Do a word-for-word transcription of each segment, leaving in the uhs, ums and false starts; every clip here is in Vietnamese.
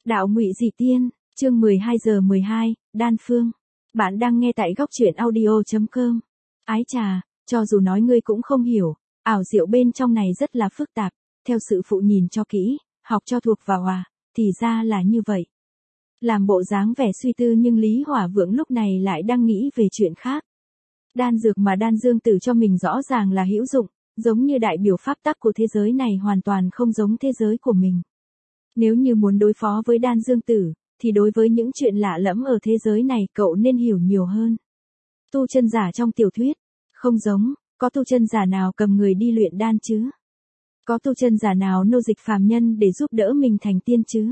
Đạo Ngụy Dị Tiên, chương mười hai giờ mười hai, Đan Phương. Bạn đang nghe tại góc truyện audio chấm com. Ái chà, cho dù nói ngươi cũng không hiểu, ảo diệu bên trong này rất là phức tạp, theo sự phụ nhìn cho kỹ, học cho thuộc và hòa, thì ra là như vậy. Làm bộ dáng vẻ suy tư nhưng Lý Hỏa Vượng lúc này lại đang nghĩ về chuyện khác. Đan dược mà Đan Dương Tử cho mình rõ ràng là hữu dụng, giống như đại biểu pháp tắc của thế giới này hoàn toàn không giống thế giới của mình. Nếu như muốn đối phó với Đan Dương Tử, thì đối với những chuyện lạ lẫm ở thế giới này cậu nên hiểu nhiều hơn. Tu chân giả trong tiểu thuyết, không giống, có tu chân giả nào cầm người đi luyện đan chứ? Có tu chân giả nào nô dịch phàm nhân để giúp đỡ mình thành tiên chứ?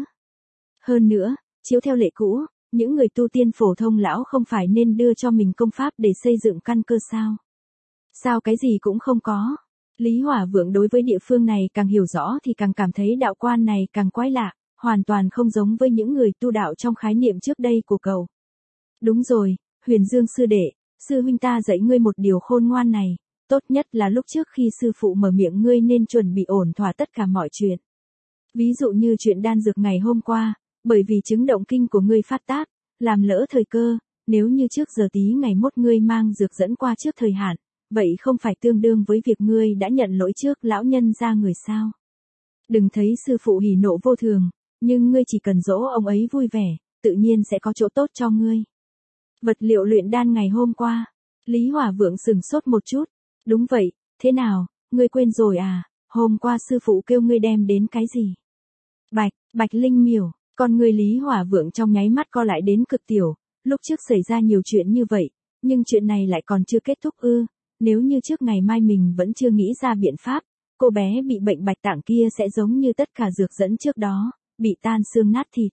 Hơn nữa, chiếu theo lệ cũ, những người tu tiên phổ thông lão không phải nên đưa cho mình công pháp để xây dựng căn cơ sao? Sao cái gì cũng không có? Lý Hỏa Vượng đối với địa phương này càng hiểu rõ thì càng cảm thấy đạo quan này càng quái lạ, hoàn toàn không giống với những người tu đạo trong khái niệm trước đây của cậu. Đúng rồi, Huyền Dương sư đệ, sư huynh ta dạy ngươi một điều khôn ngoan này, tốt nhất là lúc trước khi sư phụ mở miệng ngươi nên chuẩn bị ổn thỏa tất cả mọi chuyện. Ví dụ như chuyện đan dược ngày hôm qua, bởi vì chứng động kinh của ngươi phát tác, làm lỡ thời cơ, nếu như trước giờ tí ngày mốt ngươi mang dược dẫn qua trước thời hạn, vậy không phải tương đương với việc ngươi đã nhận lỗi trước lão nhân ra người sao? Đừng thấy sư phụ hỉ nộ vô thường, nhưng ngươi chỉ cần dỗ ông ấy vui vẻ, tự nhiên sẽ có chỗ tốt cho ngươi. Vật liệu luyện đan ngày hôm qua, Lý Hỏa Vượng sừng sốt một chút, đúng vậy, thế nào, ngươi quên rồi à, hôm qua sư phụ kêu ngươi đem đến cái gì? Bạch, bạch linh miểu, con người Lý Hỏa Vượng trong nháy mắt co lại đến cực tiểu, lúc trước xảy ra nhiều chuyện như vậy, nhưng chuyện này lại còn chưa kết thúc ư? Nếu như trước ngày mai mình vẫn chưa nghĩ ra biện pháp, cô bé bị bệnh bạch tạng kia sẽ giống như tất cả dược dẫn trước đó, bị tan xương nát thịt.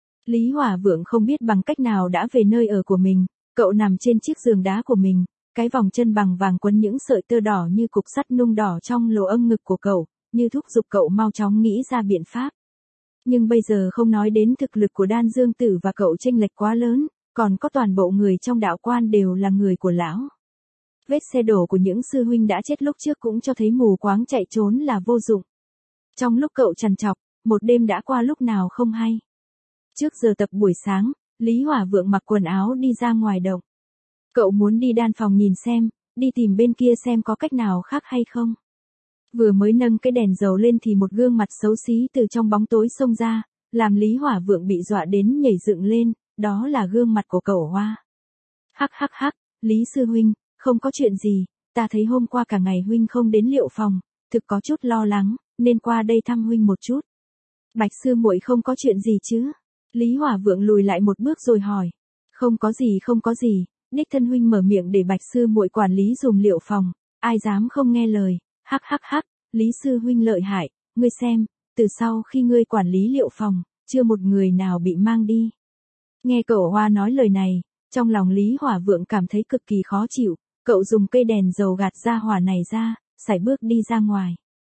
Lý Hỏa Vượng không biết bằng cách nào đã về nơi ở của mình, cậu nằm trên chiếc giường đá của mình, cái vòng chân bằng vàng quấn những sợi tơ đỏ như cục sắt nung đỏ trong lỗ âm ngực của cậu, như thúc giục cậu mau chóng nghĩ ra biện pháp. Nhưng bây giờ không nói đến thực lực của Đan Dương Tử và cậu chênh lệch quá lớn, còn có toàn bộ người trong đạo quan đều là người của lão. Vết xe đổ của những sư huynh đã chết lúc trước cũng cho thấy mù quáng chạy trốn là vô dụng. Trong lúc cậu trằn trọc, một đêm đã qua lúc nào không hay. Trước giờ tập buổi sáng, Lý Hỏa Vượng mặc quần áo đi ra ngoài động. Cậu muốn đi đan phòng nhìn xem, đi tìm bên kia xem có cách nào khác hay không. Vừa mới nâng cái đèn dầu lên thì một gương mặt xấu xí từ trong bóng tối xông ra, làm Lý Hỏa Vượng bị dọa đến nhảy dựng lên, đó là gương mặt của cậu Hoa. Hắc hắc hắc, Lý sư huynh, không có chuyện gì, ta thấy hôm qua cả ngày huynh không đến liệu phòng, thực có chút lo lắng, nên qua đây thăm huynh một chút. Bạch sư muội không có chuyện gì chứ? Lý Hỏa Vượng lùi lại một bước rồi hỏi. Không có gì không có gì, đích thân huynh mở miệng để Bạch sư muội quản lý dùm liệu phòng, ai dám không nghe lời, hắc hắc hắc, Lý sư huynh lợi hại, ngươi xem, từ sau khi ngươi quản lý liệu phòng, chưa một người nào bị mang đi. Nghe cậu Hoa nói lời này, trong lòng Lý Hỏa Vượng cảm thấy cực kỳ khó chịu, cậu dùng cây đèn dầu gạt ra hỏa này ra, sải bước đi ra ngoài.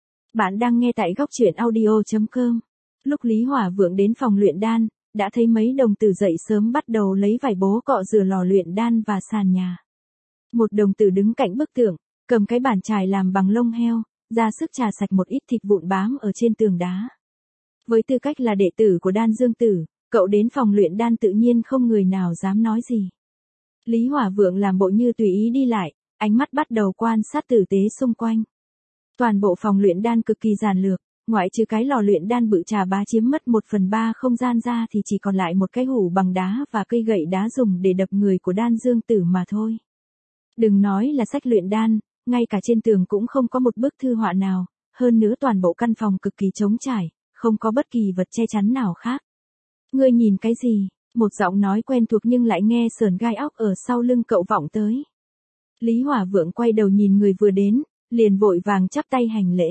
Bạn đang nghe tại góc truyện audio chấm com. Lúc Lý Hỏa Vượng đến phòng luyện đan, đã thấy mấy đồng tử dậy sớm bắt đầu lấy vải bố cọ rửa lò luyện đan và sàn nhà. Một đồng tử đứng cạnh bức tường, cầm cái bàn chải làm bằng lông heo, ra sức chà sạch một ít thịt vụn bám ở trên tường đá. Với tư cách là đệ tử của Đan Dương Tử, cậu đến phòng luyện đan tự nhiên không người nào dám nói gì. Lý Hỏa Vượng làm bộ như tùy ý đi lại, ánh mắt bắt đầu quan sát tử tế xung quanh. Toàn bộ phòng luyện đan cực kỳ giản lược, ngoại trừ cái lò luyện đan bự chà bá chiếm mất một phần ba không gian ra thì chỉ còn lại một cái hủ bằng đá và cây gậy đá dùng để đập người của Đan Dương Tử mà thôi. Đừng nói là sách luyện đan, ngay cả trên tường cũng không có một bức thư họa nào, hơn nữa toàn bộ căn phòng cực kỳ trống trải, không có bất kỳ vật che chắn nào khác. Ngươi nhìn cái gì? Một giọng nói quen thuộc nhưng lại nghe sởn gai óc ở sau lưng cậu vọng tới. Lý Hỏa Vượng quay đầu nhìn người vừa đến, liền vội vàng chắp tay hành lễ.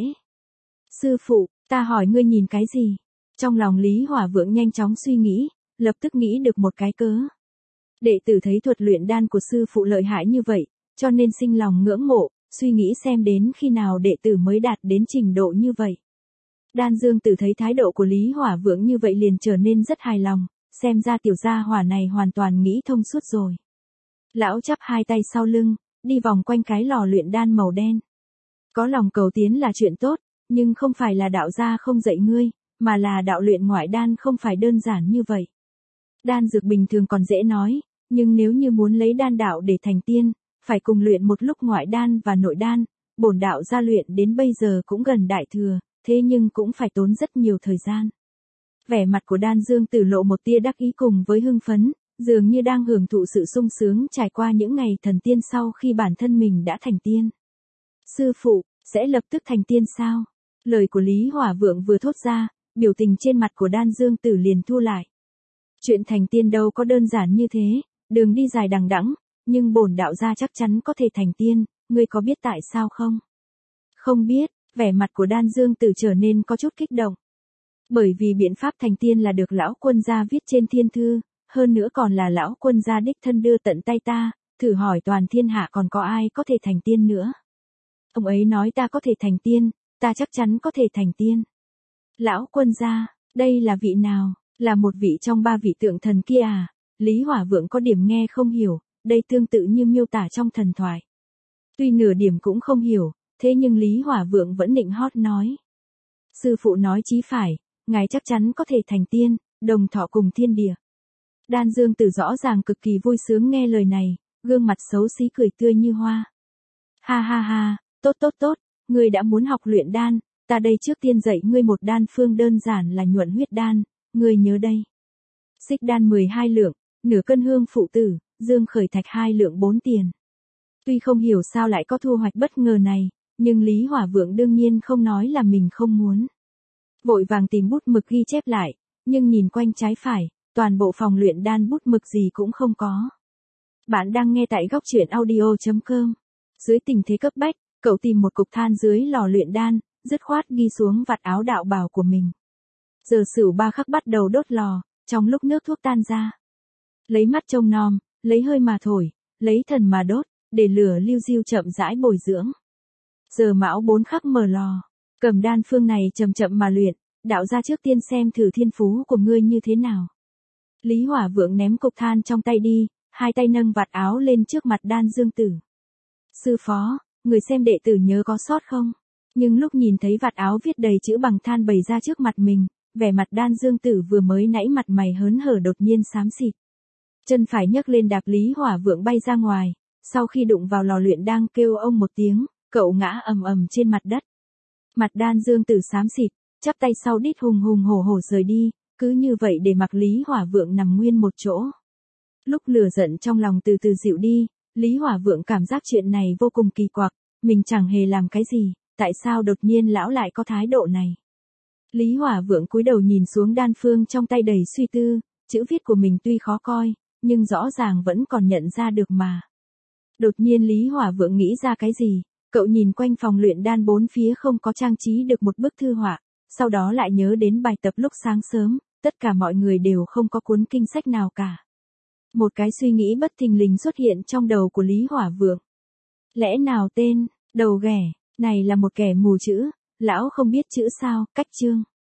Sư phụ, ta hỏi ngươi nhìn cái gì? Trong lòng Lý Hỏa Vượng nhanh chóng suy nghĩ, lập tức nghĩ được một cái cớ. Đệ tử thấy thuật luyện đan của sư phụ lợi hại như vậy, cho nên sinh lòng ngưỡng mộ, suy nghĩ xem đến khi nào đệ tử mới đạt đến trình độ như vậy. Đan Dương Tử thấy thái độ của Lý Hỏa Vượng như vậy liền trở nên rất hài lòng, xem ra tiểu gia hỏa này hoàn toàn nghĩ thông suốt rồi. Lão chắp hai tay sau lưng, đi vòng quanh cái lò luyện đan màu đen. Có lòng cầu tiến là chuyện tốt, nhưng không phải là đạo gia không dạy ngươi, mà là đạo luyện ngoại đan không phải đơn giản như vậy. Đan dược bình thường còn dễ nói, nhưng nếu như muốn lấy đan đạo để thành tiên, phải cùng luyện một lúc ngoại đan và nội đan, bổn đạo gia luyện đến bây giờ cũng gần đại thừa, thế nhưng cũng phải tốn rất nhiều thời gian. Vẻ mặt của Đan Dương Tử lộ một tia đắc ý cùng với hưng phấn, dường như đang hưởng thụ sự sung sướng trải qua những ngày thần tiên sau khi bản thân mình đã thành tiên. Sư phụ, sẽ lập tức thành tiên sao? Lời của Lý Hỏa Vượng vừa thốt ra, biểu tình trên mặt của Đan Dương Tử liền thu lại. Chuyện thành tiên đâu có đơn giản như thế, đường đi dài đằng đẵng, nhưng bổn đạo gia chắc chắn có thể thành tiên, ngươi có biết tại sao không? Không biết, vẻ mặt của Đan Dương Tử trở nên có chút kích động. Bởi vì biện pháp thành tiên là được lão quân gia viết trên thiên thư, hơn nữa còn là lão quân gia đích thân đưa tận tay ta, thử hỏi toàn thiên hạ còn có ai có thể thành tiên nữa. Ông ấy nói ta có thể thành tiên, ta chắc chắn có thể thành tiên. Lão quân gia, đây là vị nào? Là một vị trong ba vị tượng thần kia à? Lý Hỏa Vượng có điểm nghe không hiểu, đây tương tự như miêu tả trong thần thoại. Tuy nửa điểm cũng không hiểu, thế nhưng Lý Hỏa Vượng vẫn nịnh hót nói. Sư phụ nói chí phải, ngài chắc chắn có thể thành tiên, đồng thọ cùng thiên địa. Đan Dương Tử rõ ràng cực kỳ vui sướng nghe lời này, gương mặt xấu xí cười tươi như hoa. Ha ha ha, tốt tốt tốt, ngươi đã muốn học luyện đan, ta đây trước tiên dạy ngươi một đan phương đơn giản là nhuận huyết đan, ngươi nhớ đây. Xích đan mười hai lượng, nửa cân hương phụ tử, dương khởi thạch hai lượng bốn tiền. Tuy không hiểu sao lại có thu hoạch bất ngờ này, nhưng Lý Hỏa Vượng đương nhiên không nói là mình không muốn. Vội vàng tìm bút mực ghi chép lại, nhưng nhìn quanh trái phải, toàn bộ phòng luyện đan bút mực gì cũng không có. Bạn đang nghe tại góc truyện audio chấm com. Dưới tình thế cấp bách, cậu tìm một cục than dưới lò luyện đan, dứt khoát ghi xuống vạt áo đạo bào của mình. Giờ sửu ba khắc bắt đầu đốt lò, trong lúc nước thuốc tan ra. Lấy mắt trông nom, lấy hơi mà thổi, lấy thần mà đốt, để lửa lưu diêu chậm rãi bồi dưỡng. Giờ mão bốn khắc mở lò, cầm đan phương này chậm chậm mà luyện, đạo ra trước tiên xem thử thiên phú của ngươi như thế nào. Lý Hỏa Vượng ném cục than trong tay đi, hai tay nâng vạt áo lên trước mặt Đan Dương Tử. Sư phó, người xem đệ tử nhớ có sót không? Nhưng lúc nhìn thấy vạt áo viết đầy chữ bằng than bày ra trước mặt mình, vẻ mặt Đan Dương Tử vừa mới nãy mặt mày hớn hở đột nhiên xám xịt. Chân phải nhấc lên đạp Lý Hỏa Vượng bay ra ngoài, sau khi đụng vào lò luyện đang kêu ông một tiếng, cậu ngã ầm ầm trên mặt đất. Mặt Đan Dương Tử xám xịt, chắp tay sau đít hùng hùng hổ hổ rời đi, cứ như vậy để mặc Lý Hỏa Vượng nằm nguyên một chỗ. Lúc lửa giận trong lòng từ từ dịu đi, Lý Hỏa Vượng cảm giác chuyện này vô cùng kỳ quặc, mình chẳng hề làm cái gì, tại sao đột nhiên lão lại có thái độ này. Lý Hỏa Vượng cúi đầu nhìn xuống đan phương trong tay đầy suy tư, chữ viết của mình tuy khó coi, nhưng rõ ràng vẫn còn nhận ra được mà. Đột nhiên Lý Hỏa Vượng nghĩ ra cái gì, cậu nhìn quanh phòng luyện đan bốn phía không có trang trí được một bức thư họa, sau đó lại nhớ đến bài tập lúc sáng sớm, tất cả mọi người đều không có cuốn kinh sách nào cả. Một cái suy nghĩ bất thình lình xuất hiện trong đầu của Lý Hỏa Vượng. Lẽ nào tên, đầu ghẻ, này là một kẻ mù chữ, lão không biết chữ sao, cách chương.